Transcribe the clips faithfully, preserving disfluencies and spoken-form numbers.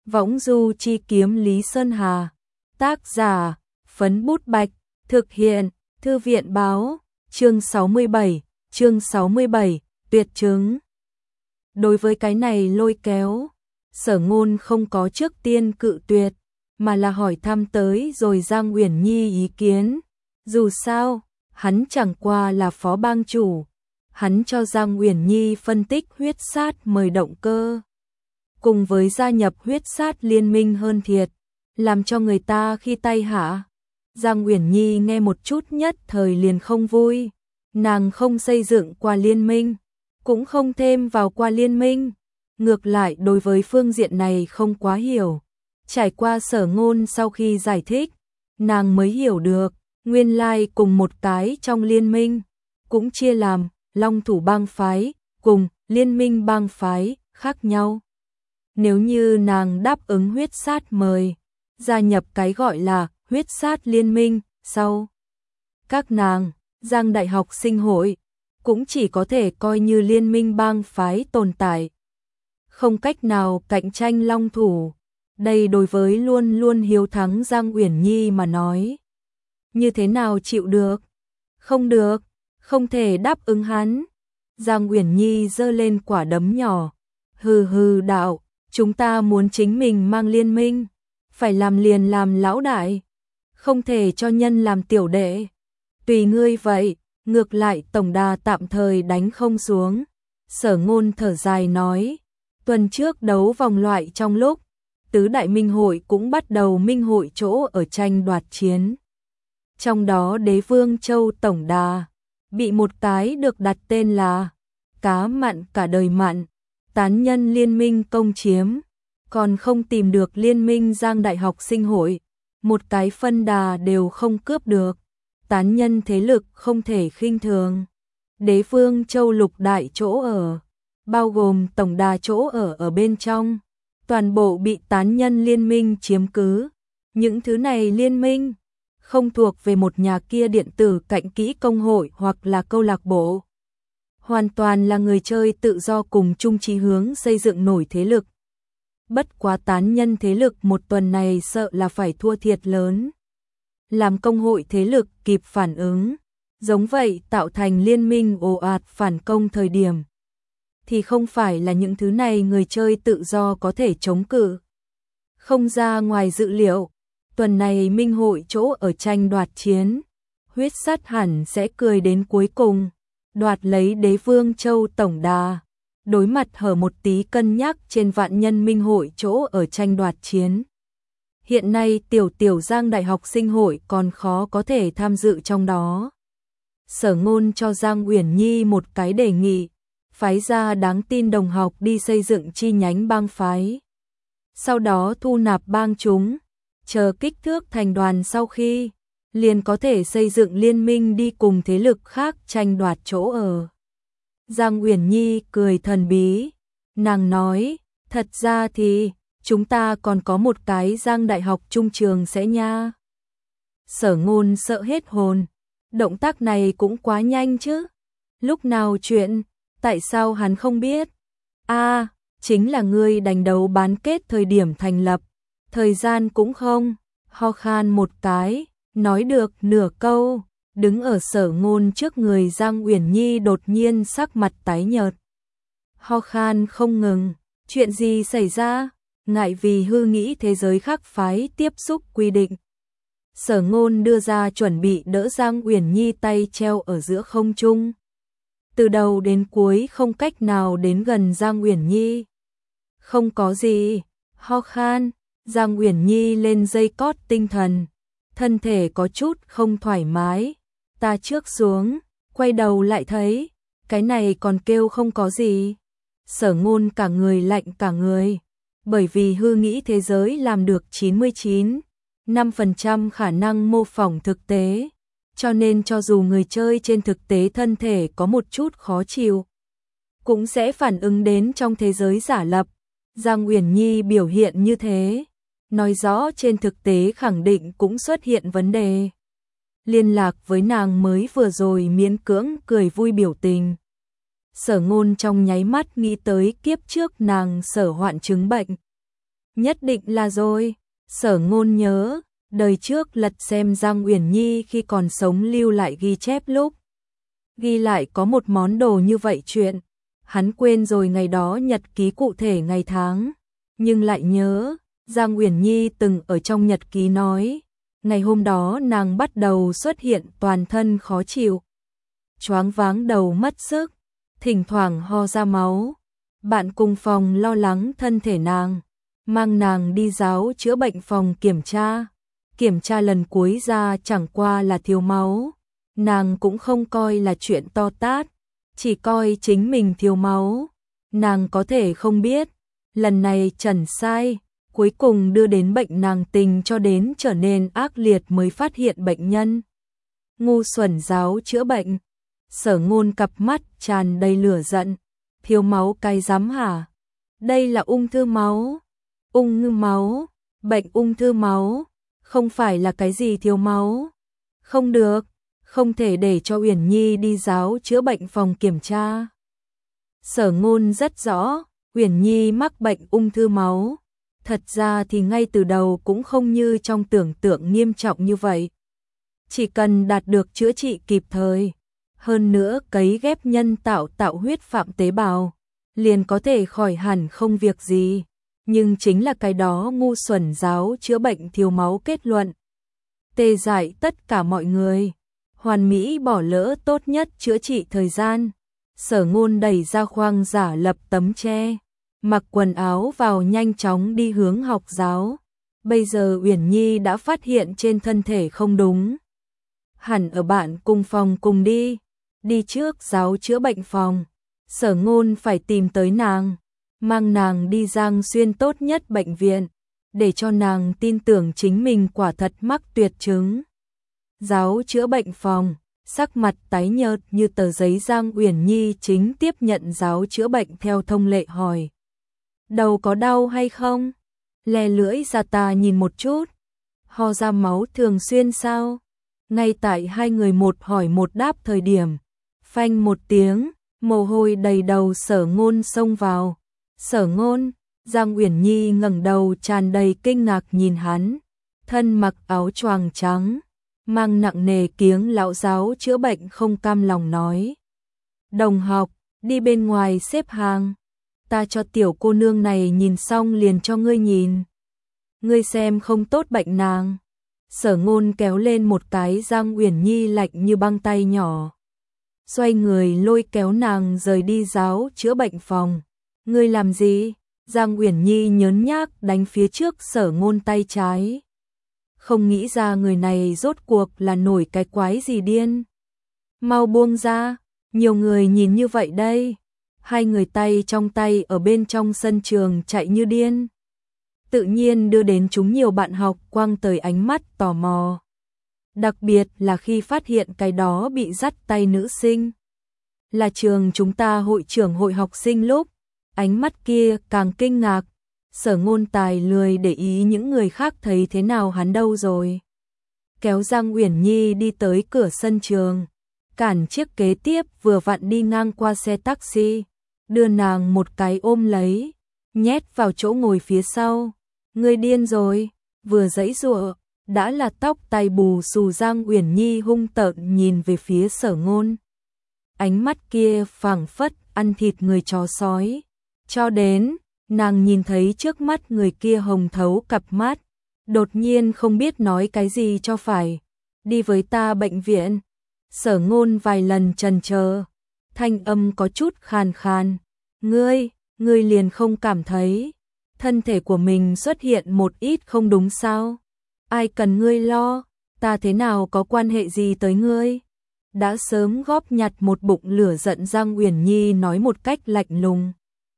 Võng du chi kiếm Lý Sơn Hà. Tác giả, Phấn Bút Bạch. Thực hiện, Thư viện Báo. Chương sáu mươi bảy, chương sáu mươi bảy, tuyệt chứng. Đối với cái này lôi kéo, Sở Ngôn không có trước tiên cự tuyệt, mà là hỏi thăm tới rồi Giang Uyển Nhi ý kiến. Dù sao, hắn chẳng qua là phó bang chủ, hắn cho Giang Uyển Nhi phân tích huyết sát mời động cơ. Cùng với gia nhập huyết sát liên minh hơn thiệt, làm cho người ta khi tay hạ. Giang Uyển Nhi nghe một chút nhất thời liền không vui, nàng không xây dựng qua liên minh, cũng không thêm vào qua liên minh, ngược lại đối với phương diện này không quá hiểu. Trải qua Sở Ngôn sau khi giải thích, nàng mới hiểu được, nguyên lai cùng một cái trong liên minh, cũng chia làm Long Thủ bang phái cùng Liên minh bang phái khác nhau. Nếu như nàng đáp ứng huyết sát mời, gia nhập cái gọi là huyết sát liên minh, sau các nàng, Giang Đại học sinh hội, cũng chỉ có thể coi như liên minh bang phái tồn tại, không cách nào cạnh tranh Long Thủ. Đây đối với luôn luôn hiếu thắng Giang Uyển Nhi mà nói, như thế nào chịu được? Không được, không thể đáp ứng hắn. Giang Uyển Nhi giơ lên quả đấm nhỏ, hừ hừ đạo, chúng ta muốn chính mình mang liên minh, phải làm liền làm lão đại, không thể cho nhân làm tiểu đệ. Tùy ngươi vậy, ngược lại tổng đà tạm thời đánh không xuống. Sở Ngôn thở dài nói, tuần trước đấu vòng loại trong lúc, tứ đại minh hội cũng bắt đầu minh hội chỗ ở tranh đoạt chiến. Trong đó Đế Vương Châu tổng đà, bị một cái được đặt tên là cá mặn cả đời mặn, tán nhân liên minh công chiếm, còn không tìm được liên minh Giang Đại học sinh hội, một cái phân đà đều không cướp được. Tán nhân thế lực không thể khinh thường. Đế Vương Châu lục đại chỗ ở, bao gồm tổng đà chỗ ở ở bên trong, toàn bộ bị tán nhân liên minh chiếm cứ. Những thứ này liên minh không thuộc về một nhà kia điện tử cạnh kỹ công hội hoặc là câu lạc bộ, hoàn toàn là người chơi tự do cùng chung chí hướng xây dựng nổi thế lực. Bất quá tán nhân thế lực một tuần này sợ là phải thua thiệt lớn. Làm công hội thế lực kịp phản ứng, giống vậy tạo thành liên minh ồ ạt phản công thời điểm, thì không phải là những thứ này người chơi tự do có thể chống cự. Không ra ngoài dự liệu, tuần này minh hội chỗ ở tranh đoạt chiến, huyết sát hẳn sẽ cười đến cuối cùng, đoạt lấy Đế Vương Châu tổng đà. Đối mặt hở một tí cân nhắc trên vạn nhân minh hội chỗ ở tranh đoạt chiến. Hiện nay tiểu tiểu Giang Đại học sinh hội còn khó có thể tham dự trong đó. Sở Ngôn cho Giang Uyển Nhi một cái đề nghị, phái ra đáng tin đồng học đi xây dựng chi nhánh bang phái. Sau đó thu nạp bang chúng, chờ kích thước thành đoàn sau khi, liền có thể xây dựng liên minh đi cùng thế lực khác tranh đoạt chỗ ở. Giang Uyển Nhi cười thần bí, nàng nói, thật ra thì, chúng ta còn có một cái Giang Đại học trung trường sẽ nha. Sở Ngôn sợ hết hồn, động tác này cũng quá nhanh chứ. Lúc nào chuyện, tại sao hắn không biết? A, à, chính là ngươi đánh đấu bán kết thời điểm thành lập, thời gian cũng không, ho khan một cái, nói được nửa câu. Đứng ở Sở Ngôn trước người Giang Uyển Nhi đột nhiên sắc mặt tái nhợt, ho khan không ngừng. Chuyện gì xảy ra? Ngại vì hư nghĩ thế giới khác phái tiếp xúc quy định, Sở Ngôn đưa ra chuẩn bị đỡ Giang Uyển Nhi tay treo ở giữa không trung, từ đầu đến cuối không cách nào đến gần Giang Uyển Nhi. Không có gì, ho khan. Giang Uyển Nhi lên dây cót tinh thần, thân thể có chút không thoải mái. Ta trước xuống, quay đầu lại thấy, cái này còn kêu không có gì. Sở Ngôn cả người lạnh cả người, bởi vì hư nghĩ thế giới làm được chín mươi chín phẩy năm phần trăm khả năng mô phỏng thực tế, cho nên cho dù người chơi trên thực tế thân thể có một chút khó chịu, cũng sẽ phản ứng đến trong thế giới giả lập. Giang Uyển Nhi biểu hiện như thế, nói rõ trên thực tế khẳng định cũng xuất hiện vấn đề. Liên lạc với nàng mới vừa rồi miễn cưỡng cười vui biểu tình. Sở Ngôn trong nháy mắt nghĩ tới kiếp trước nàng sở hoạn chứng bệnh. Nhất định là rồi. Sở Ngôn nhớ, đời trước lật xem Giang Uyển Nhi khi còn sống lưu lại ghi chép lúc. Ghi lại có một món đồ như vậy chuyện. Hắn quên rồi ngày đó nhật ký cụ thể ngày tháng. Nhưng lại nhớ, Giang Uyển Nhi từng ở trong nhật ký nói. Ngày hôm đó nàng bắt đầu xuất hiện toàn thân khó chịu. Choáng váng đầu mất sức, thỉnh thoảng ho ra máu. Bạn cùng phòng lo lắng thân thể nàng, mang nàng đi giáo chữa bệnh phòng kiểm tra. Kiểm tra lần cuối ra chẳng qua là thiếu máu. Nàng cũng không coi là chuyện to tát, chỉ coi chính mình thiếu máu. Nàng có thể không biết, lần này chẩn sai, cuối cùng đưa đến bệnh nàng tình cho đến trở nên ác liệt mới phát hiện bệnh nhân. Ngu xuẩn giáo chữa bệnh. Sở Ngôn cặp mắt tràn đầy lửa giận. Thiếu máu cái rắm hả? Đây là ung thư máu. Ung thư máu, bệnh ung thư máu, không phải là cái gì thiếu máu. Không được, không thể để cho Uyển Nhi đi giáo chữa bệnh phòng kiểm tra. Sở Ngôn rất rõ, Uyển Nhi mắc bệnh ung thư máu. Thật ra thì ngay từ đầu cũng không như trong tưởng tượng nghiêm trọng như vậy. Chỉ cần đạt được chữa trị kịp thời, hơn nữa cấy ghép nhân tạo tạo huyết phạm tế bào, liền có thể khỏi hẳn không việc gì. Nhưng chính là cái đó ngu xuẩn giáo chữa bệnh thiếu máu kết luận. Tê dại tất cả mọi người, hoàn mỹ bỏ lỡ tốt nhất chữa trị thời gian. Sở Ngôn đẩy ra khoang giả lập tấm tre, mặc quần áo vào nhanh chóng đi hướng học giáo. Bây giờ Uyển Nhi đã phát hiện trên thân thể không đúng. Hẳn ở bạn cùng phòng cùng đi, đi trước giáo chữa bệnh phòng. Sở Ngôn phải tìm tới nàng, mang nàng đi Giang Xuyên tốt nhất bệnh viện, để cho nàng tin tưởng chính mình quả thật mắc tuyệt chứng. Giáo chữa bệnh phòng, sắc mặt tái nhợt như tờ giấy. Giang Uyển Nhi chính tiếp nhận giáo chữa bệnh theo thông lệ hỏi. Đầu có đau hay không? Lè lưỡi ra ta nhìn một chút. Ho ra máu thường xuyên sao? Ngay tại hai người một hỏi một đáp thời điểm, phanh một tiếng, mồ hôi đầy đầu Sở Ngôn xông vào. Sở Ngôn, Giang Uyển Nhi ngẩng đầu tràn đầy kinh ngạc nhìn hắn, thân mặc áo choàng trắng, mang nặng nề kiếng lão giáo chữa bệnh không cam lòng nói. Đồng học, đi bên ngoài xếp hàng, ta cho tiểu cô nương này nhìn xong liền cho ngươi nhìn. Ngươi xem không tốt bệnh nàng. Sở Ngôn kéo lên một cái Giang Uyển Nhi lạnh như băng tay nhỏ, xoay người lôi kéo nàng rời đi giáo chữa bệnh phòng. Ngươi làm gì? Giang Uyển Nhi nhớn nhác đánh phía trước Sở Ngôn tay trái. Không nghĩ ra người này rốt cuộc là nổi cái quái gì điên. Mau buông ra, nhiều người nhìn như vậy đây. Hai người tay trong tay ở bên trong sân trường chạy như điên. Tự nhiên đưa đến chúng nhiều bạn học quăng tới ánh mắt tò mò. Đặc biệt là khi phát hiện cái đó bị dắt tay nữ sinh là trường chúng ta hội trưởng hội học sinh lúc, ánh mắt kia càng kinh ngạc. Sở Ngôn tài lười để ý những người khác thấy thế nào hắn đâu rồi. Kéo Giang Uyển Nhi đi tới cửa sân trường, cản chiếc kế tiếp vừa vặn đi ngang qua xe taxi, đưa nàng một cái ôm lấy, nhét vào chỗ ngồi phía sau. Ngươi điên rồi, vừa giãy giụa, đã là tóc tai bù xù. Giang Uyển Nhi hung tợn nhìn về phía Sở Ngôn. Ánh mắt kia phảng phất ăn thịt người chó sói. Cho đến, nàng nhìn thấy trước mắt người kia hồng thấu cặp mắt, đột nhiên không biết nói cái gì cho phải. Đi với ta bệnh viện. Sở Ngôn vài lần chần chờ, thanh âm có chút khàn khàn. Ngươi, ngươi liền không cảm thấy thân thể của mình xuất hiện một ít không đúng sao? Ai cần ngươi lo, ta thế nào có quan hệ gì tới ngươi? Đã sớm góp nhặt một bụng lửa giận Giang Uyển Nhi nói một cách lạnh lùng.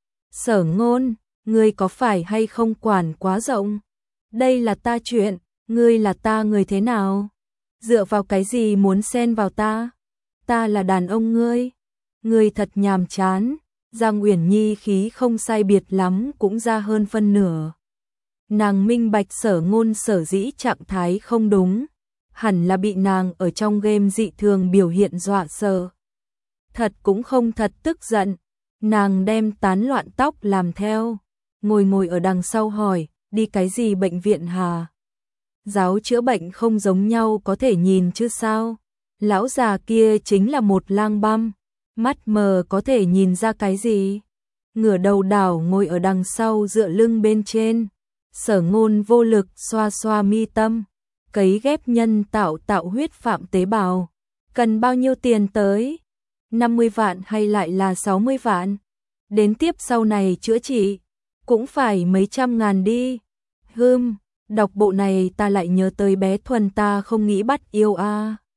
Sở Ngôn, ngươi có phải hay không quản quá rộng? Đây là ta chuyện, ngươi là ta người thế nào? Dựa vào cái gì muốn xen vào ta? Ta là đàn ông ngươi. Ngươi thật nhàm chán. Giang Uyển Nhi khí không sai biệt lắm cũng ra hơn phân nửa. Nàng minh bạch Sở Ngôn sở dĩ trạng thái không đúng, hẳn là bị nàng ở trong game dị thường biểu hiện dọa sợ. Thật cũng không thật tức giận, nàng đem tán loạn tóc làm theo, ngồi ngồi ở đằng sau hỏi, đi cái gì bệnh viện hà? Giáo chữa bệnh không giống nhau có thể nhìn chứ sao? Lão già kia chính là một lang băm, mắt mờ có thể nhìn ra cái gì? Ngửa đầu đảo ngồi ở đằng sau dựa lưng bên trên, Sở Ngôn vô lực xoa xoa mi tâm, cấy ghép nhân tạo tạo huyết phạm tế bào. Cần bao nhiêu tiền tới? năm mươi vạn hay lại là sáu mươi vạn? Đến tiếp sau này chữa trị, cũng phải mấy trăm ngàn đi. Hừm, đọc bộ này ta lại nhớ tới bé Thuần ta không nghĩ bắt yêu a. À.